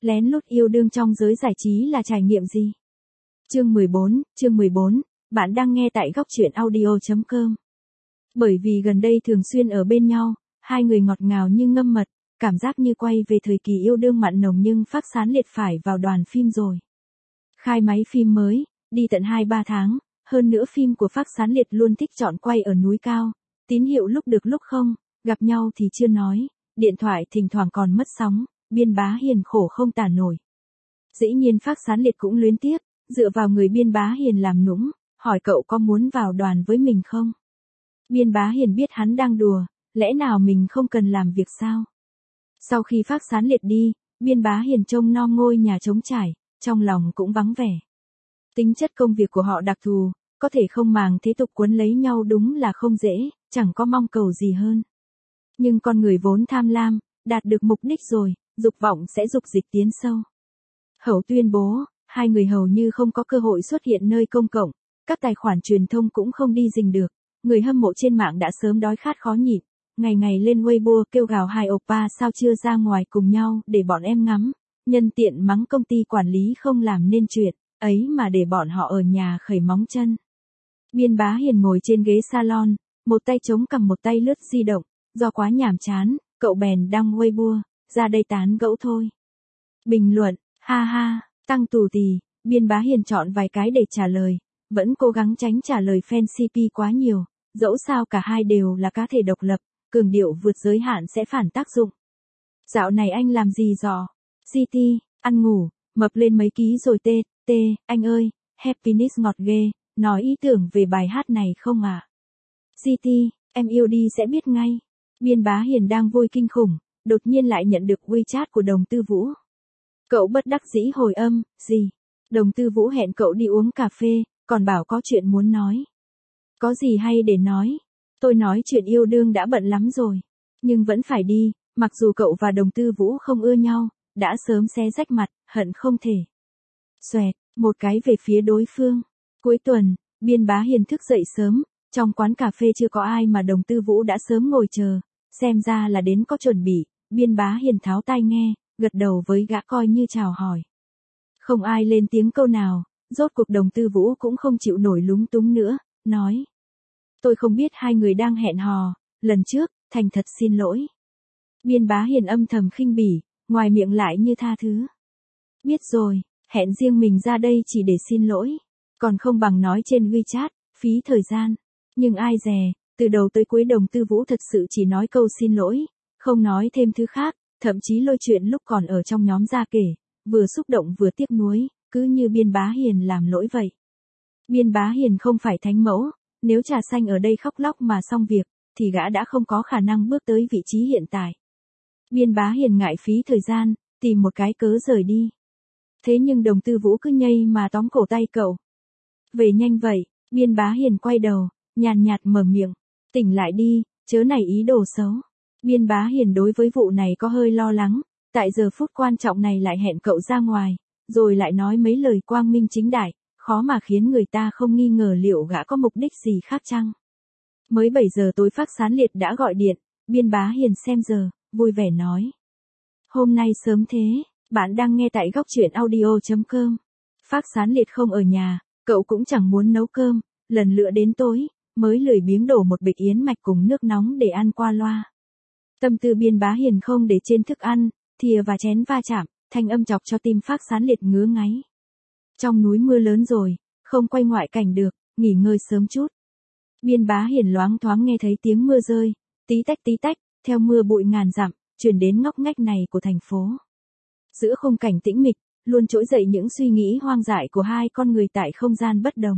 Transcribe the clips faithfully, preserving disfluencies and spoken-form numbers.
Lén lút yêu đương trong giới giải trí là trải nghiệm gì? Chương mười bốn, chương mười bốn, bạn đang nghe tại góc truyện audio chấm com. Bởi vì gần đây thường xuyên ở bên nhau, hai người ngọt ngào như ngâm mật, cảm giác như quay về thời kỳ yêu đương mặn nồng, nhưng Phác Sán Liệt phải vào đoàn phim rồi. Khai máy phim mới, đi tận hai ba tháng, hơn nữa phim của Phác Sán Liệt luôn thích chọn quay ở núi cao, tín hiệu lúc được lúc không, gặp nhau thì chưa nói, điện thoại thỉnh thoảng còn mất sóng, Biên Bá Hiền khổ không tả nổi. Dĩ nhiên Phác Sán Liệt cũng luyến tiếc, dựa vào người Biên Bá Hiền làm nũng, hỏi cậu có muốn vào đoàn với mình không? Biên Bá Hiền biết hắn đang đùa, lẽ nào mình không cần làm việc sao? Sau khi Phác Sán Liệt đi, Biên Bá Hiền trông nom ngôi nhà trống trải, trong lòng cũng vắng vẻ. Tính chất công việc của họ đặc thù, có thể không màng thế tục quấn lấy nhau đúng là không dễ, chẳng có mong cầu gì hơn. Nhưng con người vốn tham lam, đạt được mục đích rồi, dục vọng sẽ dục dịch tiến sâu. Hậu tuyên bố, hai người hầu như không có cơ hội xuất hiện nơi công cộng, các tài khoản truyền thông cũng không đi rình được, người hâm mộ trên mạng đã sớm đói khát khó nhịn, ngày ngày lên Weibo kêu gào hai oppa sao chưa ra ngoài cùng nhau để bọn em ngắm, nhân tiện mắng công ty quản lý không làm nên chuyện, ấy mà để bọn họ ở nhà khẩy móng chân. Biên Bá Hiền ngồi trên ghế salon, một tay chống cằm một tay lướt di động, do quá nhàm chán, cậu bèn đăng Weibo, ra đây tán gẫu thôi. Bình luận, ha ha, tăng tù tì, Biên Bá Hiền chọn vài cái để trả lời, vẫn cố gắng tránh trả lời fan xê pê quá nhiều, dẫu sao cả hai đều là cá thể độc lập, cường điệu vượt giới hạn sẽ phản tác dụng. Dạo này anh làm gì dò? giê tê, ăn ngủ, mập lên mấy ký rồi tê, tê, anh ơi, happiness ngọt ghê, nói ý tưởng về bài hát này không à? giê tê, em yêu đi sẽ biết ngay. Biên Bá Hiền đang vui kinh khủng, đột nhiên lại nhận được WeChat của Đồng Tư Vũ. Cậu bất đắc dĩ hồi âm, gì? Đồng Tư Vũ hẹn cậu đi uống cà phê, còn bảo có chuyện muốn nói. Có gì hay để nói? Tôi nói chuyện yêu đương đã bận lắm rồi, nhưng vẫn phải đi, mặc dù cậu và Đồng Tư Vũ không ưa nhau, đã sớm xé rách mặt, hận không thể. Xoẹt, một cái về phía đối phương. Cuối tuần, Biên Bá Hiền thức dậy sớm, trong quán cà phê chưa có ai mà Đồng Tư Vũ đã sớm ngồi chờ, xem ra là đến có chuẩn bị, Biên Bá Hiền tháo tai nghe, gật đầu với gã coi như chào hỏi. Không ai lên tiếng câu nào, rốt cuộc Đồng Tư Vũ cũng không chịu nổi lúng túng nữa, nói. Tôi không biết hai người đang hẹn hò, lần trước, thành thật xin lỗi. Biên Bá Hiền âm thầm khinh bỉ, ngoài miệng lại như tha thứ. Biết rồi, hẹn riêng mình ra đây chỉ để xin lỗi, còn không bằng nói trên WeChat, phí thời gian. Nhưng ai dè, từ đầu tới cuối Đồng Tư Vũ thật sự chỉ nói câu xin lỗi, không nói thêm thứ khác, thậm chí lôi chuyện lúc còn ở trong nhóm ra kể, vừa xúc động vừa tiếc nuối, cứ như Biên Bá Hiền làm lỗi vậy. Biên Bá Hiền không phải thánh mẫu, nếu trà xanh ở đây khóc lóc mà xong việc, thì gã đã không có khả năng bước tới vị trí hiện tại. Biên Bá Hiền ngại phí thời gian, tìm một cái cớ rời đi. Thế nhưng Đồng Tư Vũ cứ nhây mà tóm cổ tay cậu. Về nhanh vậy, Biên Bá Hiền quay đầu, nhàn nhạt mở miệng, tỉnh lại đi, chớ nảy ý đồ xấu. Biên Bá Hiền đối với vụ này có hơi lo lắng, tại giờ phút quan trọng này lại hẹn cậu ra ngoài, rồi lại nói mấy lời quang minh chính đại, khó mà khiến người ta không nghi ngờ liệu gã có mục đích gì khác chăng. Mới bảy giờ tối Phác Sán Liệt đã gọi điện, Biên Bá Hiền xem giờ, vui vẻ nói. Hôm nay sớm thế, bạn đang nghe tại góc truyện audio chấm com. Phác Sán Liệt không ở nhà, cậu cũng chẳng muốn nấu cơm, lần lựa đến tối, mới lười biếng đổ một bịch yến mạch cùng nước nóng để ăn qua loa. Tâm tư Biên Bá Hiền không để trên thức ăn, thìa và chén va chạm, thanh âm chọc cho tim Phác Sán Liệt ngứa ngáy. Trong núi mưa lớn rồi, không quay ngoại cảnh được, nghỉ ngơi sớm chút. Biên Bá Hiền loáng thoáng nghe thấy tiếng mưa rơi, tí tách tí tách, theo mưa bụi ngàn dặm, truyền đến ngóc ngách này của thành phố. Giữa khung cảnh tĩnh mịch, luôn trỗi dậy những suy nghĩ hoang dại của hai con người tại không gian bất đồng.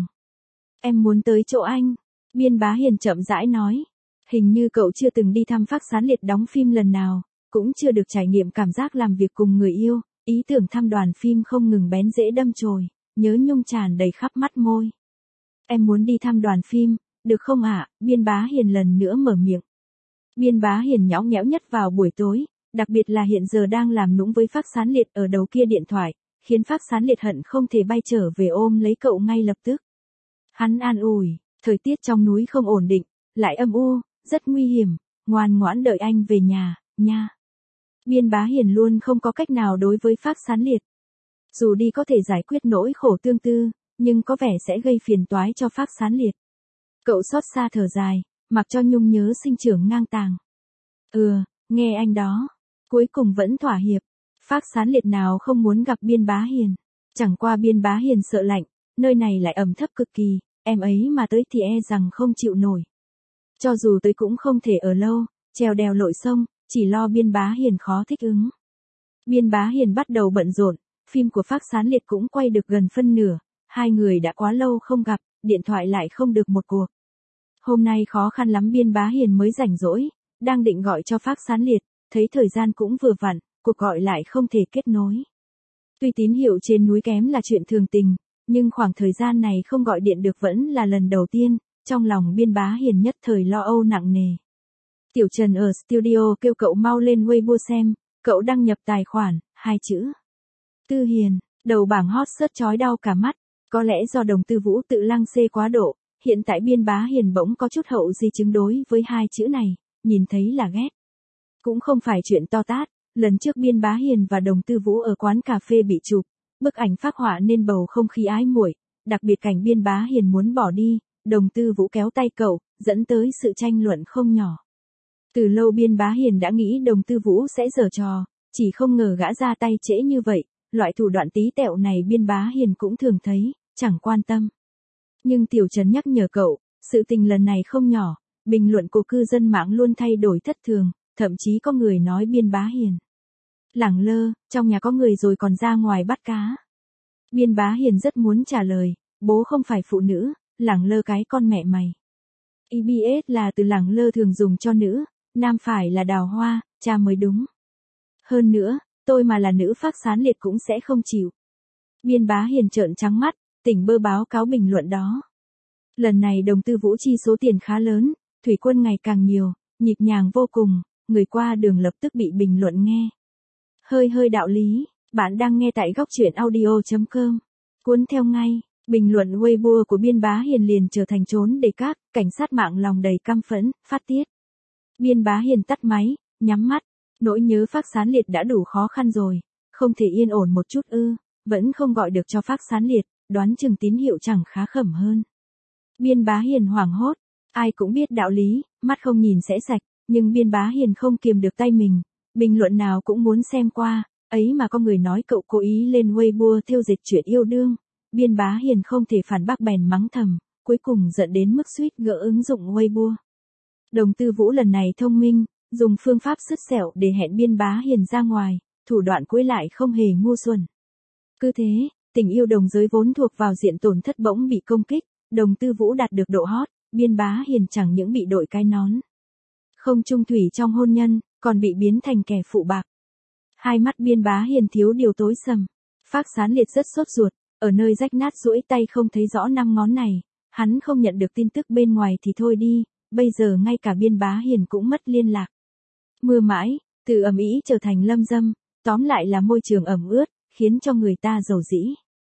Em muốn tới chỗ anh, Biên Bá Hiền chậm rãi nói. Hình như cậu chưa từng đi thăm Phác Sán Liệt đóng phim lần nào, cũng chưa được trải nghiệm cảm giác làm việc cùng người yêu, ý tưởng thăm đoàn phim không ngừng bén rễ đâm chồi, nhớ nhung tràn đầy khắp mắt môi. Em muốn đi thăm đoàn phim, được không ạ? Biên Bá Hiền lần nữa mở miệng. Biên Bá Hiền nhõng nhẽo nhất vào buổi tối, đặc biệt là hiện giờ đang làm nũng với Phác Sán Liệt ở đầu kia điện thoại, khiến Phác Sán Liệt hận không thể bay trở về ôm lấy cậu ngay lập tức. Hắn an ủi, thời tiết trong núi không ổn định, lại âm u, rất nguy hiểm, ngoan ngoãn đợi anh về nhà, nha. Biên Bá Hiền luôn không có cách nào đối với Phác Sán Liệt. Dù đi có thể giải quyết nỗi khổ tương tư, nhưng có vẻ sẽ gây phiền toái cho Phác Sán Liệt. Cậu xót xa thở dài, mặc cho nhung nhớ sinh trưởng ngang tàng. Ừ, nghe anh đó. Cuối cùng vẫn thỏa hiệp. Phác Sán Liệt nào không muốn gặp Biên Bá Hiền. Chẳng qua Biên Bá Hiền sợ lạnh, nơi này lại ẩm thấp cực kỳ, em ấy mà tới thì e rằng không chịu nổi. Cho dù tới cũng không thể ở lâu, trèo đèo lội sông, chỉ lo Biên Bá Hiền khó thích ứng. Biên Bá Hiền bắt đầu bận rộn, phim của Phác Sán Liệt cũng quay được gần phân nửa, hai người đã quá lâu không gặp, điện thoại lại không được một cuộc. Hôm nay khó khăn lắm Biên Bá Hiền mới rảnh rỗi, đang định gọi cho Phác Sán Liệt, thấy thời gian cũng vừa vặn, cuộc gọi lại không thể kết nối. Tuy tín hiệu trên núi kém là chuyện thường tình, nhưng khoảng thời gian này không gọi điện được vẫn là lần đầu tiên, trong lòng Biên Bá Hiền nhất thời lo âu nặng nề. Tiểu Trần ở studio kêu cậu mau lên Weibo xem, cậu đăng nhập tài khoản, hai chữ. Tư Hiền, đầu bảng hot search chói đau cả mắt, có lẽ do Đồng Tư Vũ tự lăng xê quá độ, hiện tại Biên Bá Hiền bỗng có chút hậu di chứng đối với hai chữ này, nhìn thấy là ghét. Cũng không phải chuyện to tát, lần trước Biên Bá Hiền và Đồng Tư Vũ ở quán cà phê bị chụp, bức ảnh phác họa nên bầu không khí ái muội, đặc biệt cảnh Biên Bá Hiền muốn bỏ đi, Đồng Tư Vũ kéo tay cậu, dẫn tới sự tranh luận không nhỏ. Từ lâu Biên Bá Hiền đã nghĩ Đồng Tư Vũ sẽ giở trò, chỉ không ngờ gã ra tay trễ như vậy, loại thủ đoạn tí tẹo này Biên Bá Hiền cũng thường thấy, chẳng quan tâm. Nhưng Tiểu Trần nhắc nhở cậu, sự tình lần này không nhỏ, bình luận của cư dân mạng luôn thay đổi thất thường, thậm chí có người nói Biên Bá Hiền lẳng lơ, trong nhà có người rồi còn ra ngoài bắt cá. Biên Bá Hiền rất muốn trả lời, bố không phải phụ nữ, lẳng lơ cái con mẹ mày. i bê ét là từ lẳng lơ thường dùng cho nữ, nam phải là đào hoa, cha mới đúng. Hơn nữa, tôi mà là nữ Phác Sán Liệt cũng sẽ không chịu. Biên Bá Hiền trợn trắng mắt, tỉnh bơ báo cáo bình luận đó. Lần này Đồng Tư Vũ chi số tiền khá lớn, thủy quân ngày càng nhiều, nhịp nhàng vô cùng, người qua đường lập tức bị bình luận nghe. Hơi hơi đạo lý, bạn đang nghe tại góc truyện audio chấm com. Cuốn theo ngay, bình luận Weibo của Biên Bá Hiền liền trở thành trốn để các cảnh sát mạng lòng đầy căm phẫn, phát tiết. Biên Bá Hiền tắt máy, nhắm mắt, nỗi nhớ Phác Sán Liệt đã đủ khó khăn rồi, không thể yên ổn một chút ư, vẫn không gọi được cho Phác Sán Liệt, đoán chừng tín hiệu chẳng khá khẩm hơn. Biên Bá Hiền hoảng hốt, ai cũng biết đạo lý, mắt không nhìn sẽ sạch, nhưng Biên Bá Hiền không kiềm được tay mình, bình luận nào cũng muốn xem qua, ấy mà có người nói cậu cố ý lên Weibo thêu dệt chuyện yêu đương, Biên Bá Hiền không thể phản bác bèn mắng thầm, cuối cùng giận đến mức suýt gỡ ứng dụng Weibo. Đồng Tư Vũ lần này thông minh, dùng phương pháp sứt sẹo để hẹn Biên Bá Hiền ra ngoài, thủ đoạn cuối lại không hề ngu xuẩn. Cứ thế, tình yêu đồng giới vốn thuộc vào diện tổn thất bỗng bị công kích, Đồng Tư Vũ đạt được độ hot, Biên Bá Hiền chẳng những bị đội cái nón không chung thủy trong hôn nhân, còn bị biến thành kẻ phụ bạc. Hai mắt Biên Bá Hiền thiếu điều tối sầm. Phác Sán Liệt rất sốt ruột, ở nơi rách nát duỗi tay không thấy rõ năm ngón này, hắn không nhận được tin tức bên ngoài thì thôi đi, bây giờ ngay cả Biên Bá Hiền cũng mất liên lạc. Mưa mãi, từ ẩm ĩ trở thành lâm dâm, tóm lại là môi trường ẩm ướt, khiến cho người ta dầu dĩ.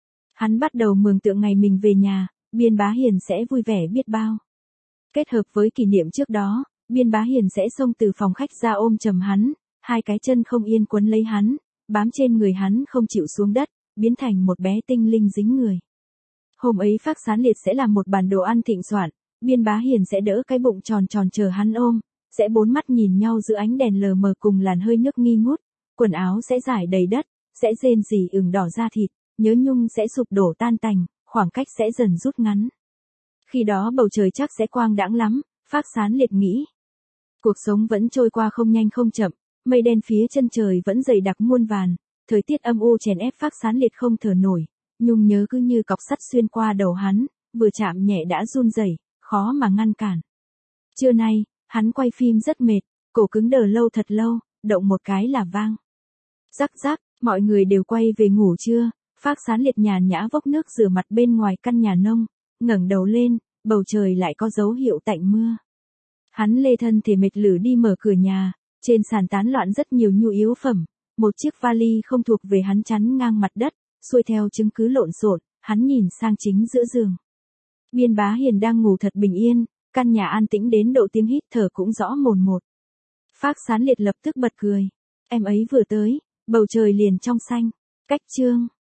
Hắn bắt đầu mường tượng ngày mình về nhà, Biên Bá Hiền sẽ vui vẻ biết bao. Kết hợp với kỷ niệm trước đó, Biên Bá Hiền sẽ xông từ phòng khách ra ôm chầm hắn, hai cái chân không yên quấn lấy hắn, bám trên người hắn không chịu xuống đất, biến thành một bé tinh linh dính người. Hôm ấy Phác Sán Liệt sẽ làm một bàn đồ ăn thịnh soạn, Biên Bá Hiền sẽ đỡ cái bụng tròn tròn chờ hắn ôm, sẽ bốn mắt nhìn nhau giữa ánh đèn lờ mờ cùng làn hơi nước nghi ngút, quần áo sẽ rải đầy đất, sẽ rên rỉ ửng đỏ da thịt, nhớ nhung sẽ sụp đổ tan tành, khoảng cách sẽ dần rút ngắn. Khi đó bầu trời chắc sẽ quang đãng lắm, Phác Sán Liệt nghĩ. Cuộc sống vẫn trôi qua không nhanh không chậm, mây đen phía chân trời vẫn dày đặc muôn vàn, thời tiết âm u chèn ép Phác Sán Liệt không thở nổi, nhung nhớ cứ như cọc sắt xuyên qua đầu hắn, vừa chạm nhẹ đã run rẩy, khó mà ngăn cản. Trưa nay, hắn quay phim rất mệt, cổ cứng đờ lâu thật lâu, động một cái là vang. Rắc rắc, mọi người đều quay về ngủ trưa, Phác Sán Liệt nhàn nhã vốc nước rửa mặt bên ngoài căn nhà nông, ngẩng đầu lên, bầu trời lại có dấu hiệu tạnh mưa. Hắn lê thân thể mệt lử đi mở cửa nhà, trên sàn tán loạn rất nhiều nhu yếu phẩm, một chiếc vali không thuộc về hắn chắn ngang mặt đất, xuôi theo chứng cứ lộn xộn, hắn nhìn sang chính giữa giường. Biên Bá Hiền đang ngủ thật bình yên, căn nhà an tĩnh đến độ tiếng hít thở cũng rõ mồn một. Phác Sán Liệt lập tức bật cười. Em ấy vừa tới, bầu trời liền trong xanh. Cách chương